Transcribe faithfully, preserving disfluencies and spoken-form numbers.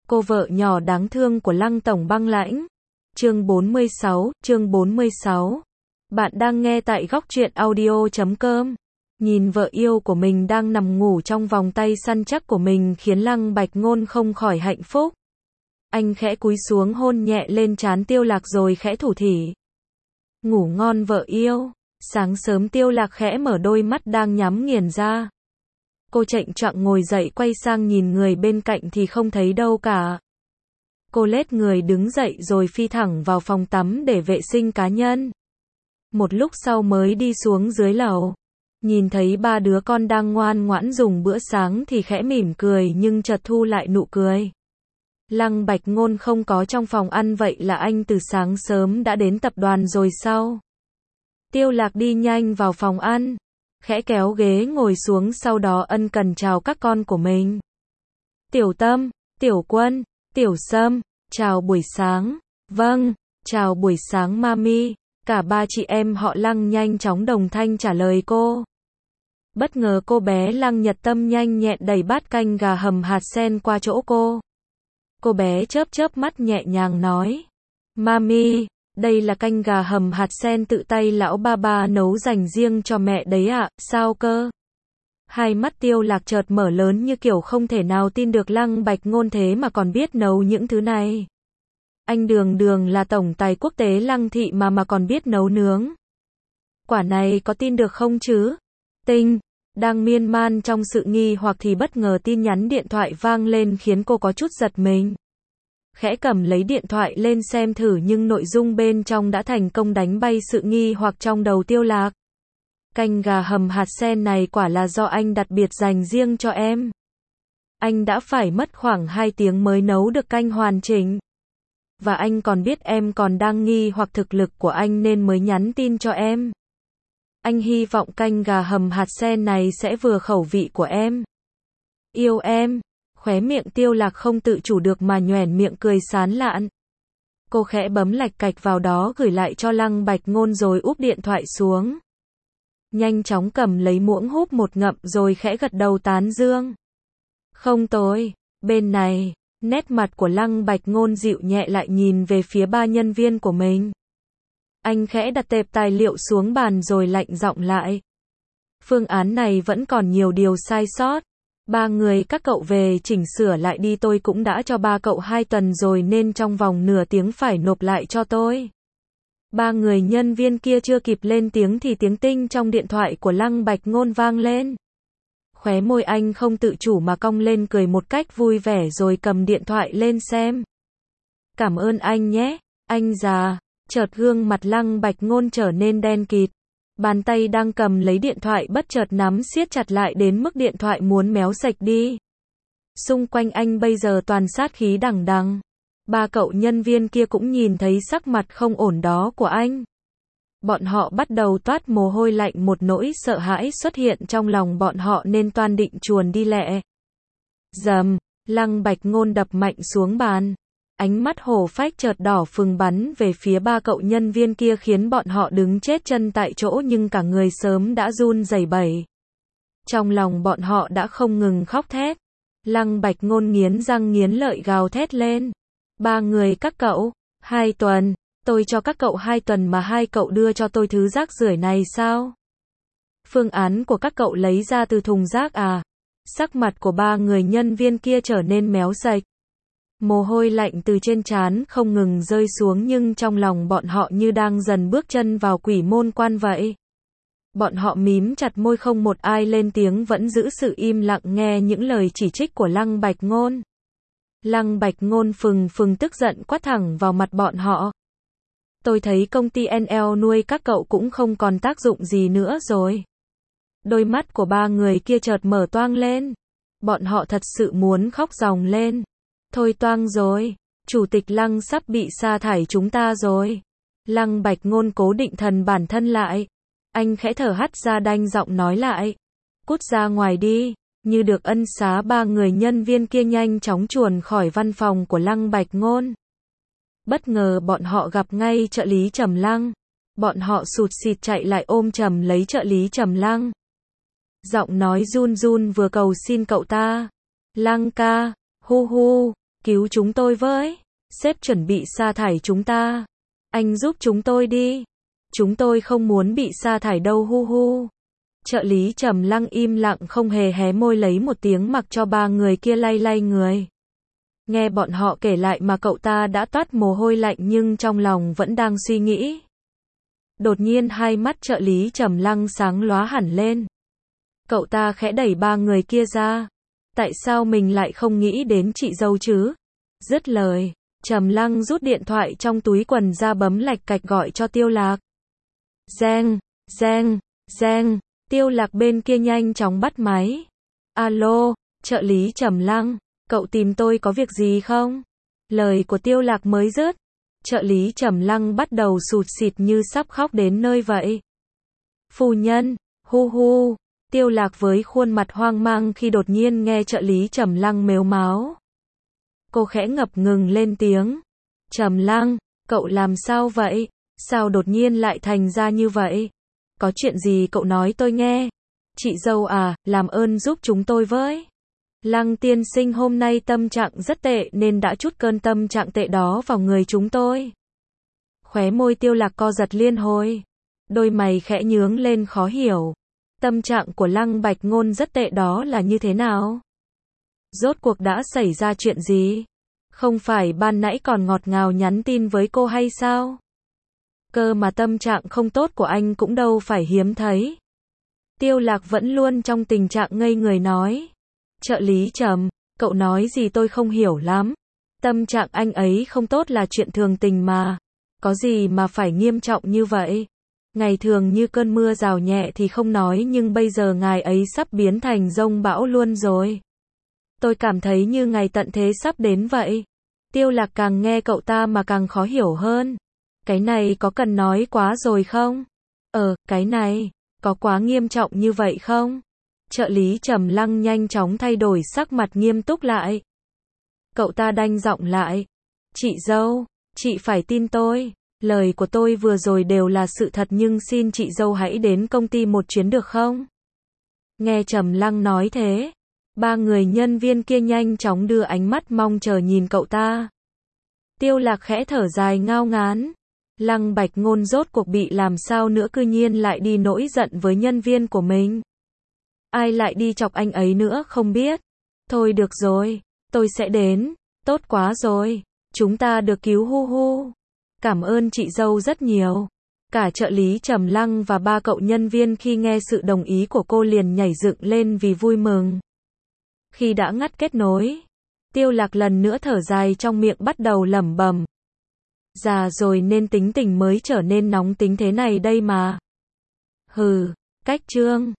Cô vợ nhỏ đáng thương của Lăng Tổng Băng Lãnh. Chương bốn mươi sáu, chương bốn mươi sáu. Bạn đang nghe tại góc truyện audio chấm com. Nhìn vợ yêu của mình đang nằm ngủ trong vòng tay săn chắc của mình khiến Lăng Bạch Ngôn không khỏi hạnh phúc. Anh khẽ cúi xuống hôn nhẹ lên trán Tiêu Lạc rồi khẽ thủ thỉ. Ngủ ngon vợ yêu. Sáng sớm Tiêu Lạc khẽ mở đôi mắt đang nhắm nghiền ra. Cô chệch choạng ngồi dậy quay sang nhìn người bên cạnh thì không thấy đâu cả. Cô lết người đứng dậy rồi phi thẳng vào phòng tắm để vệ sinh cá nhân. Một lúc sau mới đi xuống dưới lầu. Nhìn thấy ba đứa con đang ngoan ngoãn dùng bữa sáng thì khẽ mỉm cười nhưng chợt thu lại nụ cười. Lăng Bạch Ngôn không có trong phòng ăn, vậy là anh từ sáng sớm đã đến tập đoàn rồi sao? Tiêu Lạc đi nhanh vào phòng ăn, khẽ kéo ghế ngồi xuống, sau đó ân cần chào các con của mình. Tiểu Tâm, Tiểu Quân, Tiểu Sâm, chào buổi sáng. Vâng, chào buổi sáng mami. Cả ba chị em họ Lăng nhanh chóng đồng thanh trả lời cô. Bất ngờ cô bé Lăng Nhật Tâm nhanh nhẹn đẩy bát canh gà hầm hạt sen qua chỗ cô. Cô bé chớp chớp mắt nhẹ nhàng nói. Mami, đây là canh gà hầm hạt sen tự tay lão ba ba nấu dành riêng cho mẹ đấy ạ. À, sao cơ? Hai mắt Tiêu Lạc chợt mở lớn như kiểu không thể nào tin được Lăng Bạch Ngôn thế mà còn biết nấu những thứ này. Anh đường đường là tổng tài quốc tế Lăng thị mà mà còn biết nấu nướng. Quả này có tin được không chứ? Tinh, đang miên man trong sự nghi hoặc thì bất ngờ tin nhắn điện thoại vang lên khiến cô có chút giật mình. Khẽ cầm lấy điện thoại lên xem thử nhưng nội dung bên trong đã thành công đánh bay sự nghi hoặc trong đầu Tiêu Lạc. Canh gà hầm hạt sen này quả là do anh đặc biệt dành riêng cho em. Anh đã phải mất khoảng hai tiếng mới nấu được canh hoàn chỉnh. Và anh còn biết em còn đang nghi hoặc thực lực của anh nên mới nhắn tin cho em. Anh hy vọng canh gà hầm hạt sen này sẽ vừa khẩu vị của em. Yêu em. Khóe miệng Tiêu Lạc không tự chủ được mà nhoẻn miệng cười sán lạn. Cô khẽ bấm lạch cạch vào đó gửi lại cho Lăng Bạch Ngôn rồi úp điện thoại xuống. Nhanh chóng cầm lấy muỗng húp một ngậm rồi khẽ gật đầu tán dương. Không tồi, bên này, nét mặt của Lăng Bạch Ngôn dịu nhẹ lại nhìn về phía ba nhân viên của mình. Anh khẽ đặt tệp tài liệu xuống bàn rồi lạnh giọng lại. Phương án này vẫn còn nhiều điều sai sót. Ba người các cậu về chỉnh sửa lại đi, tôi cũng đã cho ba cậu hai tuần rồi nên trong vòng nửa tiếng phải nộp lại cho tôi. Ba người nhân viên kia chưa kịp lên tiếng thì tiếng tinh trong điện thoại của Lăng Bạch Ngôn vang lên. Khóe môi anh không tự chủ mà cong lên cười một cách vui vẻ rồi cầm điện thoại lên xem. Cảm ơn anh nhé, anh già. Chợt gương mặt Lăng Bạch Ngôn trở nên đen kịt. Bàn tay đang cầm lấy điện thoại bất chợt nắm siết chặt lại đến mức điện thoại muốn méo sạch đi. Xung quanh anh bây giờ toàn sát khí đằng đằng. Ba cậu nhân viên kia cũng nhìn thấy sắc mặt không ổn đó của anh. Bọn họ bắt đầu toát mồ hôi lạnh, một nỗi sợ hãi xuất hiện trong lòng bọn họ nên toan định chuồn đi lẹ. Dầm, Lăng Bạch Ngôn đập mạnh xuống bàn. Ánh mắt hổ phách chợt đỏ phừng bắn về phía ba cậu nhân viên kia khiến bọn họ đứng chết chân tại chỗ nhưng cả người sớm đã run rẩy bẩy. Trong lòng bọn họ đã không ngừng khóc thét. Lăng Bạch Ngôn nghiến răng nghiến lợi gào thét lên. Ba người các cậu, hai tuần, tôi cho các cậu hai tuần mà hai cậu đưa cho tôi thứ rác rưởi này sao? Phương án của các cậu lấy ra từ thùng rác à? Sắc mặt của ba người nhân viên kia trở nên méo sạch. Mồ hôi lạnh từ trên trán không ngừng rơi xuống nhưng trong lòng bọn họ như đang dần bước chân vào quỷ môn quan vậy. Bọn họ mím chặt môi, không một ai lên tiếng, vẫn giữ sự im lặng nghe những lời chỉ trích của Lăng Bạch Ngôn. Lăng Bạch Ngôn phừng phừng tức giận quát thẳng vào mặt bọn họ. Tôi thấy công ty en lờ nuôi các cậu cũng không còn tác dụng gì nữa rồi. Đôi mắt của ba người kia chợt mở toang lên. Bọn họ thật sự muốn khóc ròng lên. Thôi toang rồi, Chủ tịch Lăng sắp bị sa thải chúng ta rồi. Lăng Bạch Ngôn cố định thần bản thân lại. Anh khẽ thở hắt ra đanh giọng nói lại. Cút ra ngoài đi. Như được ân xá, ba người nhân viên kia nhanh chóng chuồn khỏi văn phòng của Lăng Bạch Ngôn. Bất ngờ bọn họ gặp ngay trợ lý Trầm Lăng. Bọn họ sụt sịt chạy lại ôm chầm lấy trợ lý Trầm Lăng. Giọng nói run run vừa cầu xin cậu ta. Lăng ca, hu hu, Cứu chúng tôi với. Sếp chuẩn bị sa thải chúng ta. Anh giúp chúng tôi đi. Chúng tôi không muốn bị sa thải đâu hu hu. Trợ lý Trầm Lăng im lặng không hề hé môi lấy một tiếng mặc cho ba người kia lay lay người. Nghe bọn họ kể lại mà cậu ta đã toát mồ hôi lạnh nhưng trong lòng vẫn đang suy nghĩ. Đột nhiên hai mắt trợ lý Trầm Lăng sáng lóa hẳn lên. Cậu ta khẽ đẩy ba người kia ra. Tại sao mình lại không nghĩ đến chị dâu chứ? Dứt lời, Trầm Lăng rút điện thoại trong túi quần ra bấm lạch cạch gọi cho Tiêu Lạc. Reng, reng, reng, Tiêu Lạc bên kia nhanh chóng bắt máy. Alo, trợ lý Trầm Lăng, cậu tìm tôi có việc gì không? Lời của Tiêu Lạc mới dứt, trợ lý Trầm Lăng bắt đầu sụt sịt như sắp khóc đến nơi vậy. Phu nhân, hu hu, Tiêu Lạc với khuôn mặt hoang mang khi đột nhiên nghe trợ lý Trầm Lăng mếu máo. Cô khẽ ngập ngừng lên tiếng. Trầm Lăng, cậu làm sao vậy? Sao đột nhiên lại thành ra như vậy? Có chuyện gì cậu nói tôi nghe. Chị dâu à, làm ơn giúp chúng tôi với. Lăng tiên sinh hôm nay tâm trạng rất tệ nên đã trút cơn tâm trạng tệ đó vào người chúng tôi. Khóe môi Tiêu Lạc co giật liên hồi. Đôi mày khẽ nhướng lên khó hiểu. Tâm trạng của Lăng Bạch Ngôn rất tệ đó là như thế nào? Rốt cuộc đã xảy ra chuyện gì? Không phải ban nãy còn ngọt ngào nhắn tin với cô hay sao? Cơ mà tâm trạng không tốt của anh cũng đâu phải hiếm thấy. Tiêu Lạc vẫn luôn trong tình trạng ngây người nói. Trợ lý Trầm, cậu nói gì tôi không hiểu lắm. Tâm trạng anh ấy không tốt là chuyện thường tình mà. Có gì mà phải nghiêm trọng như vậy? Ngày thường như cơn mưa rào nhẹ thì không nói nhưng bây giờ ngài ấy sắp biến thành dông bão luôn rồi. Tôi cảm thấy như ngày tận thế sắp đến vậy. Tiêu Lạc càng nghe cậu ta mà càng khó hiểu hơn. Cái này có cần nói quá rồi không? Ờ, cái này, có quá nghiêm trọng như vậy không? Trợ lý Trầm Lăng nhanh chóng thay đổi sắc mặt nghiêm túc lại. Cậu ta đanh giọng lại. Chị dâu, chị phải tin tôi. Lời của tôi vừa rồi đều là sự thật nhưng xin chị dâu hãy đến công ty một chuyến được không? Nghe Trầm Lăng nói thế, ba người nhân viên kia nhanh chóng đưa ánh mắt mong chờ nhìn cậu ta. Tiêu Lạc khẽ thở dài ngao ngán. Lăng Bạch Ngôn rốt cuộc bị làm sao nữa cư nhiên lại đi nổi giận với nhân viên của mình. Ai lại đi chọc anh ấy nữa không biết. Thôi được rồi, tôi sẽ đến. Tốt quá rồi, chúng ta được cứu hu hu. Cảm ơn chị dâu rất nhiều. Cả trợ lý Trầm Lăng và ba cậu nhân viên khi nghe sự đồng ý của cô liền nhảy dựng lên vì vui mừng. Khi đã ngắt kết nối, Tiêu Lạc lần nữa thở dài trong miệng bắt đầu lẩm bẩm. Già rồi nên tính tình mới trở nên nóng tính thế này đây mà. Hừ, cách trương.